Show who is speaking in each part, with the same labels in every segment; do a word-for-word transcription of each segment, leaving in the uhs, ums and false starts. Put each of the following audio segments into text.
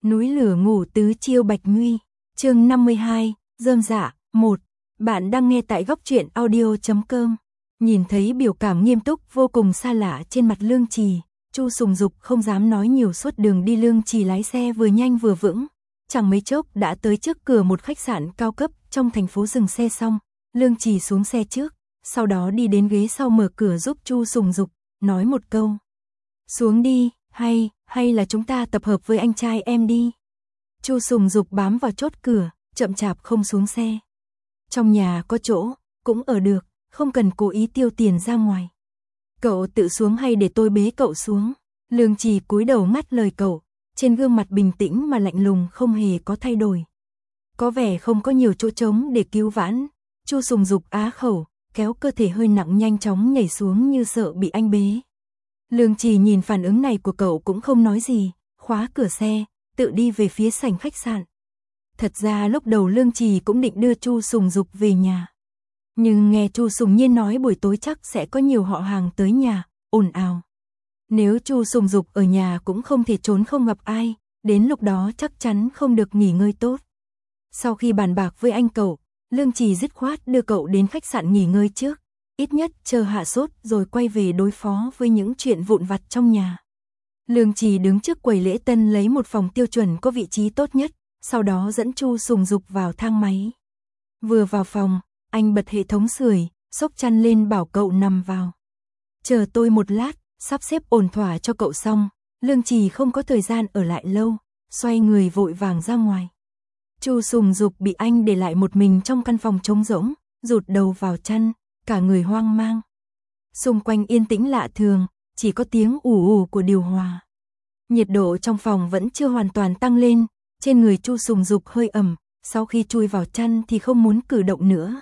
Speaker 1: Núi lửa ngủ tứ chiêu Bạch Nguy, chương năm mươi hai, rơm rạ, một. Bạn đang nghe tại góc truyện audio chấm com. Nhìn thấy biểu cảm nghiêm túc vô cùng xa lạ trên mặt Lương Trì, Chu Sùng Dục không dám nói nhiều suốt đường đi. Lương Trì lái xe vừa nhanh vừa vững, chẳng mấy chốc đã tới trước cửa một khách sạn cao cấp trong thành phố. Dừng xe xong, Lương Trì xuống xe trước, sau đó đi đến ghế sau mở cửa giúp Chu Sùng Dục, nói một câu. Xuống đi, hay, hay là chúng ta tập hợp với anh trai em đi. Chu Sùng Dục bám vào chốt cửa, chậm chạp không xuống xe. Trong nhà có chỗ, cũng ở được, không cần cố ý tiêu tiền ra ngoài. Cậu tự xuống hay để tôi bế cậu xuống? Lương Trì cúi đầu ngắt lời cậu, trên gương mặt bình tĩnh mà lạnh lùng không hề có thay đổi. Có vẻ không có nhiều chỗ trống để cứu vãn. Chu Sùng Dục á khẩu, kéo cơ thể hơi nặng nhanh chóng nhảy xuống như sợ bị anh bế. Lương Trì nhìn phản ứng này của cậu cũng không nói gì, khóa cửa xe, tự đi về phía sảnh khách sạn. Thật ra lúc đầu Lương Trì cũng định đưa Chu Sùng Dục về nhà. Nhưng nghe Chu Sùng Nhiên nói buổi tối chắc sẽ có nhiều họ hàng tới nhà, ồn ào. Nếu Chu Sùng Dục ở nhà cũng không thể trốn không gặp ai, đến lúc đó chắc chắn không được nghỉ ngơi tốt. Sau khi bàn bạc với anh cậu, Lương Trì dứt khoát đưa cậu đến khách sạn nghỉ ngơi trước, ít nhất chờ hạ sốt rồi quay về đối phó với những chuyện vụn vặt trong nhà. Lương Trì đứng trước quầy lễ tân lấy một phòng tiêu chuẩn có vị trí tốt nhất, sau đó dẫn Chu Sùng Dục vào thang máy. Vừa vào phòng, anh bật hệ thống sưởi, xốc chăn lên bảo cậu nằm vào. Chờ tôi một lát, sắp xếp ổn thỏa cho cậu xong. Lương Trì không có thời gian ở lại lâu, xoay người vội vàng ra ngoài. Chu Sùng Dục bị anh để lại một mình trong căn phòng trống rỗng, rụt đầu vào chăn, cả người hoang mang. Xung quanh yên tĩnh lạ thường, chỉ có tiếng ù ù của điều hòa. Nhiệt độ trong phòng vẫn chưa hoàn toàn tăng lên, trên người Chu Sùng Dục hơi ẩm, sau khi chui vào chăn thì không muốn cử động nữa.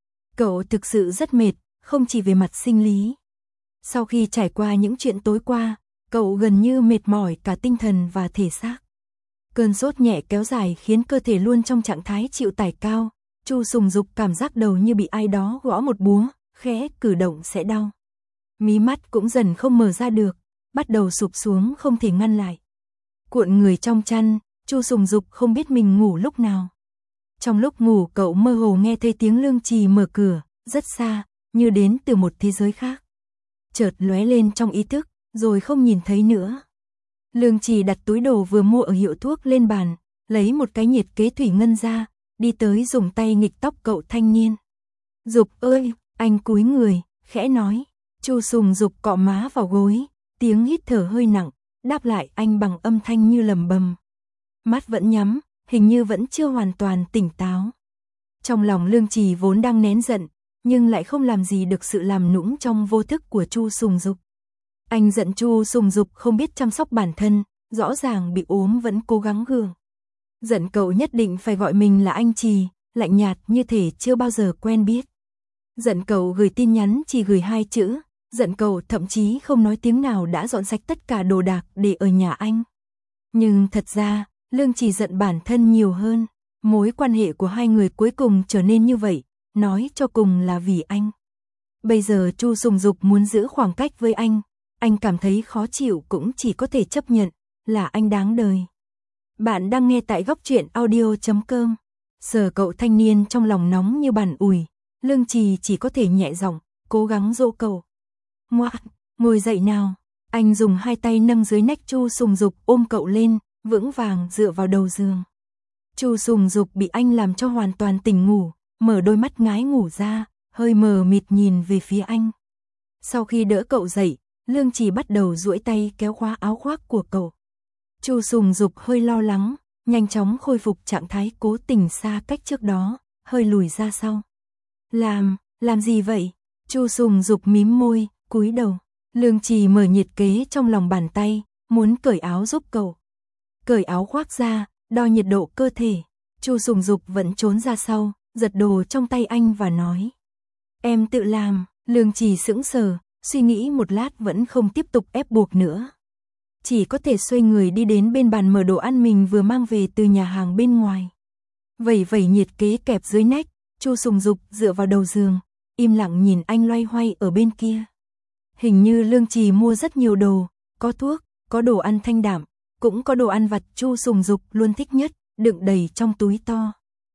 Speaker 1: Cậu thực sự rất mệt, không chỉ về mặt sinh lý. Sau khi trải qua những chuyện tối qua, cậu gần như mệt mỏi cả tinh thần và thể xác. Cơn sốt nhẹ kéo dài khiến cơ thể luôn trong trạng thái chịu tải cao. Chu Sùng Dục cảm giác đầu như bị ai đó gõ một búa, khẽ cử động sẽ đau. Mí mắt cũng dần không mở ra được, bắt đầu sụp xuống không thể ngăn lại. Cuộn người trong chăn, Chu Sùng Dục không biết mình ngủ lúc nào. Trong lúc ngủ cậu mơ hồ nghe thấy tiếng Lương Trì mở cửa, rất xa, như đến từ một thế giới khác. Chợt lóe lên trong ý thức, rồi không nhìn thấy nữa. Lương Trì đặt túi đồ vừa mua ở hiệu thuốc lên bàn, lấy một cái nhiệt kế thủy ngân ra, đi tới dùng tay nghịch tóc cậu thanh niên. Dục ơi, anh cúi người, khẽ nói. Chu Sùng Dục cọ má vào gối, tiếng hít thở hơi nặng, đáp lại anh bằng âm thanh như lầm bầm. Mắt vẫn nhắm, hình như vẫn chưa hoàn toàn tỉnh táo. Trong lòng Lương Trì vốn đang nén giận, nhưng lại không làm gì được sự làm nũng trong vô thức của Chu Sùng Dục. Anh giận Chu Sùng Dục không biết chăm sóc bản thân, rõ ràng bị ốm vẫn cố gắng gượng. Giận cậu nhất định phải gọi mình là anh Trì, lạnh nhạt như thể chưa bao giờ quen biết. Giận cậu gửi tin nhắn chỉ gửi hai chữ, giận cậu thậm chí không nói tiếng nào đã dọn sạch tất cả đồ đạc để ở nhà anh. Nhưng thật ra, Lương Trì giận bản thân nhiều hơn, mối quan hệ của hai người cuối cùng trở nên như vậy, nói cho cùng là vì anh. Bây giờ Chu Sùng Dục muốn giữ khoảng cách với anh, anh cảm thấy khó chịu cũng chỉ có thể chấp nhận, là anh đáng đời. Bạn đang nghe tại góc truyện audio chấm com. Sờ cậu thanh niên trong lòng nóng như bàn ủi, Lương Trì chỉ có thể nhẹ giọng, cố gắng dỗ cậu. Ngoan, ngồi dậy nào. Anh dùng hai tay nâng dưới nách Chu Sùng Dục ôm cậu lên, vững vàng dựa vào đầu giường. Chu Sùng Dục bị anh làm cho hoàn toàn tỉnh ngủ, mở đôi mắt ngái ngủ ra, hơi mờ mịt nhìn về phía anh. Sau khi đỡ cậu dậy, Lương Trì bắt đầu duỗi tay kéo khóa áo khoác của cậu. Chu Sùng Dục hơi lo lắng, nhanh chóng khôi phục trạng thái cố tình xa cách trước đó, hơi lùi ra sau. Làm, làm gì vậy? Chu Sùng Dục mím môi, cúi đầu. Lương Trì mở nhiệt kế trong lòng bàn tay, muốn cởi áo giúp cậu. Cởi áo khoác ra, đo nhiệt độ cơ thể. Chu Sùng Dục vẫn trốn ra sau, giật đồ trong tay anh và nói. Em tự làm. Lương Trì sững sờ, suy nghĩ một lát vẫn không tiếp tục ép buộc nữa. Chỉ có thể xoay người đi đến bên bàn mở đồ ăn mình vừa mang về từ nhà hàng bên ngoài. Vẩy vẩy nhiệt kế kẹp dưới nách, Chu Sùng Dục dựa vào đầu giường, im lặng nhìn anh loay hoay ở bên kia. Hình như Lương Trì mua rất nhiều đồ, có thuốc, có đồ ăn thanh đạm, cũng có đồ ăn vặt Chu Sùng Dục luôn thích nhất, đựng đầy trong túi to.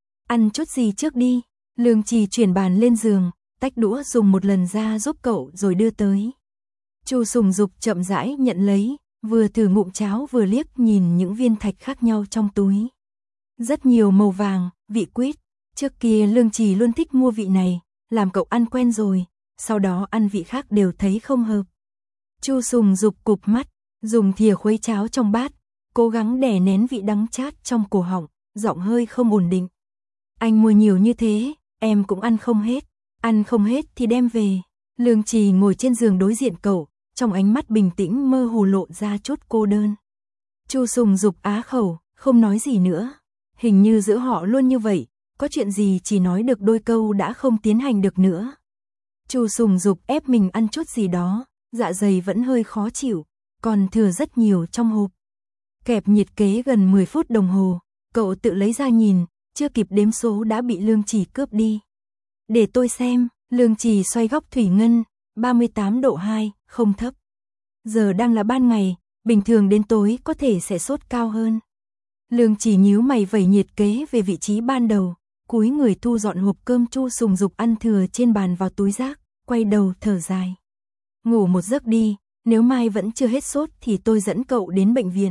Speaker 1: Ăn chút gì trước đi, Lương Trì chuyển bàn lên giường, tách đũa dùng một lần ra giúp cậu rồi đưa tới. Chu Sùng Dục chậm rãi nhận lấy, vừa thử ngụm cháo vừa liếc nhìn những viên thạch khác nhau trong túi. Rất nhiều màu vàng, vị quýt, trước kia Lương Trì luôn thích mua vị này, làm cậu ăn quen rồi, sau đó ăn vị khác đều thấy không hợp. Chu Sùng Dục cụp mắt, dùng thìa khuấy cháo trong bát, cố gắng đè nén vị đắng chát trong cổ họng, giọng hơi không ổn định. Anh mua nhiều như thế, em cũng ăn không hết, ăn không hết thì đem về. Lương Trì ngồi trên giường đối diện cậu, trong ánh mắt bình tĩnh mơ hồ lộ ra chút cô đơn. Chu Sùng Dục á khẩu, không nói gì nữa. Hình như giữa họ luôn như vậy, có chuyện gì chỉ nói được đôi câu đã không tiến hành được nữa. Chu Sùng Dục ép mình ăn chút gì đó, dạ dày vẫn hơi khó chịu, còn thừa rất nhiều trong hộp. Kẹp nhiệt kế gần mười phút đồng hồ, cậu tự lấy ra nhìn, chưa kịp đếm số đã bị Lương Trì cướp đi. Để tôi xem, Lương Trì xoay góc thủy ngân, ba mươi tám độ hai, không thấp. Giờ đang là ban ngày, bình thường đến tối có thể sẽ sốt cao hơn. Lương Trì nhíu mày vẩy nhiệt kế về vị trí ban đầu, cúi người thu dọn hộp cơm Chu Sùng Dục ăn thừa trên bàn vào túi rác, quay đầu thở dài. Ngủ một giấc đi, nếu mai vẫn chưa hết sốt thì tôi dẫn cậu đến bệnh viện.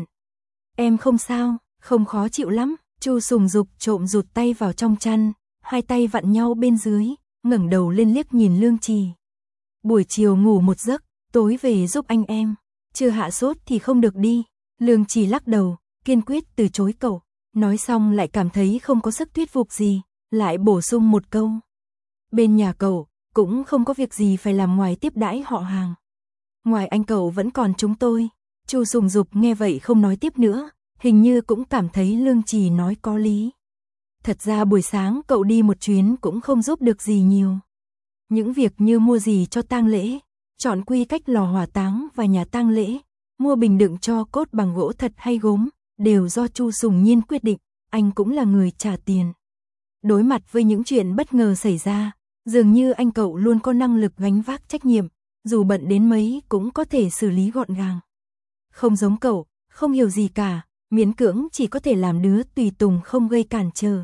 Speaker 1: Em không sao, không khó chịu lắm. Chu Sùng Dục trộm rụt tay vào trong chăn, hai tay vặn nhau bên dưới, ngẩng đầu lên liếc nhìn Lương Trì. Buổi chiều ngủ một giấc, tối về giúp anh em, chưa hạ sốt thì không được đi. Lương Trì lắc đầu, kiên quyết từ chối cậu, nói xong lại cảm thấy không có sức thuyết phục gì, lại bổ sung một câu. Bên nhà cậu, cũng không có việc gì phải làm ngoài tiếp đãi họ hàng. Ngoài anh cậu vẫn còn chúng tôi. Chu Sùng Dục nghe vậy không nói tiếp nữa, hình như cũng cảm thấy Lương Trì nói có lý. Thật ra buổi sáng cậu đi một chuyến cũng không giúp được gì nhiều. Những việc như mua gì cho tang lễ, chọn quy cách lò hỏa táng và nhà tang lễ, mua bình đựng cho cốt bằng gỗ thật hay gốm, đều do Chu Sùng Nhiên quyết định, anh cũng là người trả tiền. Đối mặt với những chuyện bất ngờ xảy ra, dường như anh cậu luôn có năng lực gánh vác trách nhiệm, dù bận đến mấy cũng có thể xử lý gọn gàng. Không giống cậu, không hiểu gì cả, miễn cưỡng chỉ có thể làm đứa tùy tùng không gây cản trở.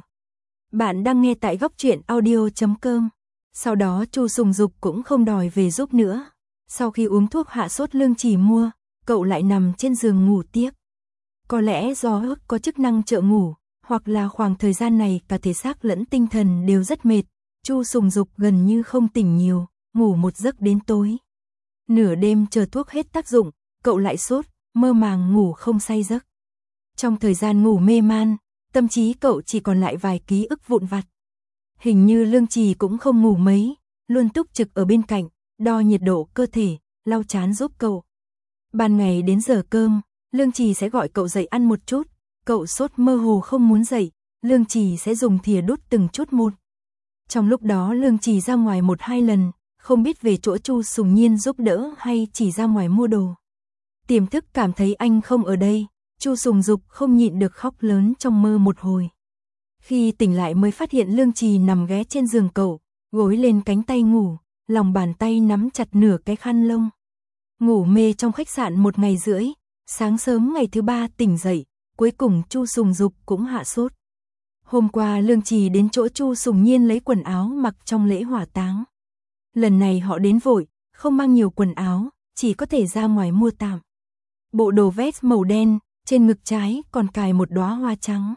Speaker 1: Bạn đang nghe tại góc truyện audio chấm com. Sau đó Chu Sùng Dục cũng không đòi về giúp nữa. Sau khi uống thuốc hạ sốt Lương Trì mua, cậu lại nằm trên giường ngủ tiếp. Có lẽ do ức có chức năng trợ ngủ, hoặc là khoảng thời gian này cả thể xác lẫn tinh thần đều rất mệt, Chu Sùng Dục gần như không tỉnh nhiều, ngủ một giấc đến tối. Nửa đêm chờ thuốc hết tác dụng, cậu lại sốt, mơ màng ngủ không say giấc. Trong thời gian ngủ mê man, tâm trí cậu chỉ còn lại vài ký ức vụn vặt. Hình như Lương Trì cũng không ngủ mấy, luôn túc trực ở bên cạnh, đo nhiệt độ cơ thể, lau chán giúp cậu. Ban ngày đến giờ cơm, Lương Trì sẽ gọi cậu dậy ăn một chút, cậu sốt mơ hồ không muốn dậy, Lương Trì sẽ dùng thìa đút từng chút một. Trong lúc đó Lương Trì ra ngoài một hai lần, không biết về chỗ Chu Sùng Nhiên giúp đỡ hay chỉ ra ngoài mua đồ. Tiềm thức cảm thấy anh không ở đây, Chu Sùng Dục không nhịn được khóc lớn trong mơ một hồi. Khi tỉnh lại mới phát hiện Lương Trì nằm ghé trên giường cậu, gối lên cánh tay ngủ, lòng bàn tay nắm chặt nửa cái khăn lông. Ngủ mê trong khách sạn một ngày rưỡi, sáng sớm ngày thứ ba tỉnh dậy, cuối cùng Chu Sùng Dục cũng hạ sốt. Hôm qua Lương Trì đến chỗ Chu Sùng Nhiên lấy quần áo mặc trong lễ hỏa táng. Lần này họ đến vội, không mang nhiều quần áo, chỉ có thể ra ngoài mua tạm. Bộ đồ vest màu đen, trên ngực trái còn cài một đóa hoa trắng.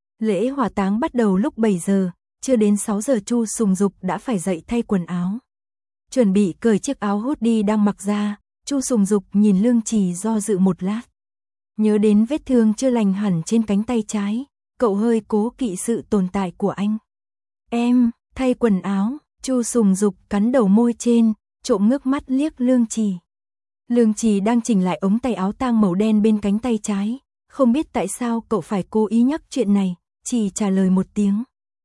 Speaker 1: Lễ hỏa táng bắt đầu lúc bảy giờ, chưa đến sáu giờ Chu Sùng Dục đã phải dậy thay quần áo. Chuẩn bị cởi chiếc áo hoodie đang mặc ra, Chu Sùng Dục nhìn Lương Trì do dự một lát. Nhớ đến vết thương chưa lành hẳn trên cánh tay trái, cậu hơi cố kỵ sự tồn tại của anh. Em, thay quần áo, Chu Sùng Dục cắn đầu môi trên, trộm ngước mắt liếc Lương Trì. Lương Trì đang chỉnh lại ống tay áo tang màu đen bên cánh tay trái, không biết tại sao cậu phải cố ý nhắc chuyện này, chỉ trả lời một tiếng.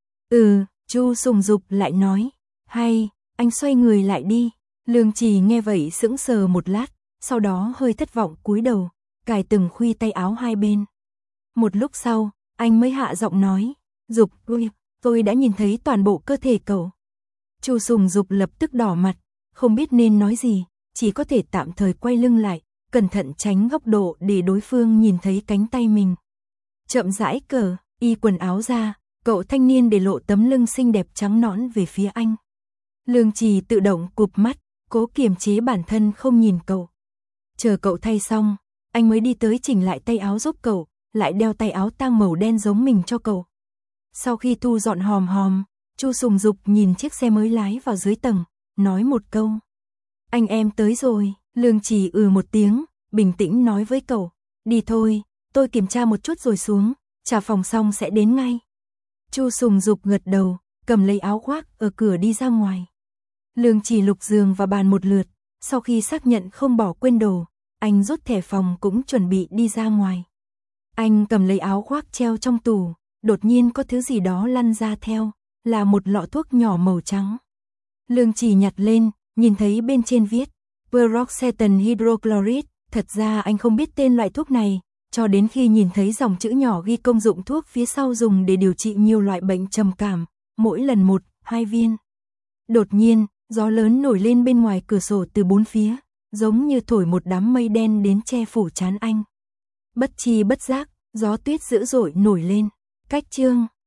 Speaker 1: Ừ, Chu Sùng Dục lại nói, hay, anh xoay người lại đi. Lương Trì nghe vậy sững sờ một lát, sau đó hơi thất vọng cúi đầu, cài từng khuy tay áo hai bên. Một lúc sau, anh mới hạ giọng nói, Dục, ui, tôi đã nhìn thấy toàn bộ cơ thể cậu. Chu Sùng Dục lập tức đỏ mặt, không biết nên nói gì, chỉ có thể tạm thời quay lưng lại, cẩn thận tránh góc độ để đối phương nhìn thấy cánh tay mình. Chậm rãi cởi y quần áo ra, cậu thanh niên để lộ tấm lưng xinh đẹp trắng nõn về phía anh. Lương Trì tự động cụp mắt, cố kiềm chế bản thân không nhìn cậu. Chờ cậu thay xong, anh mới đi tới chỉnh lại tay áo giúp cậu, lại đeo tay áo tang màu đen giống mình cho cậu. Sau khi thu dọn hòm hòm, Chu Sùng Dục nhìn chiếc xe mới lái vào dưới tầng, nói một câu. Anh em tới rồi, Lương Trì ừ một tiếng, bình tĩnh nói với cậu. Đi thôi, tôi kiểm tra một chút rồi xuống, trả phòng xong sẽ đến ngay. Chu Sùng Dục gật đầu, cầm lấy áo khoác ở cửa đi ra ngoài. Lương Trì lục giường và bàn một lượt, sau khi xác nhận không bỏ quên đồ, anh rút thẻ phòng cũng chuẩn bị đi ra ngoài. Anh cầm lấy áo khoác treo trong tủ, đột nhiên có thứ gì đó lăn ra theo, là một lọ thuốc nhỏ màu trắng. Lương Trì nhặt lên, nhìn thấy bên trên viết Peroxetan hydrochloride, thật ra anh không biết tên loại thuốc này, cho đến khi nhìn thấy dòng chữ nhỏ ghi công dụng thuốc phía sau dùng để điều trị nhiều loại bệnh trầm cảm, mỗi lần một, hai viên. Đột nhiên, gió lớn nổi lên bên ngoài cửa sổ từ bốn phía, giống như thổi một đám mây đen đến che phủ trán anh. Bất chi bất giác, gió tuyết dữ dội nổi lên. Cách chương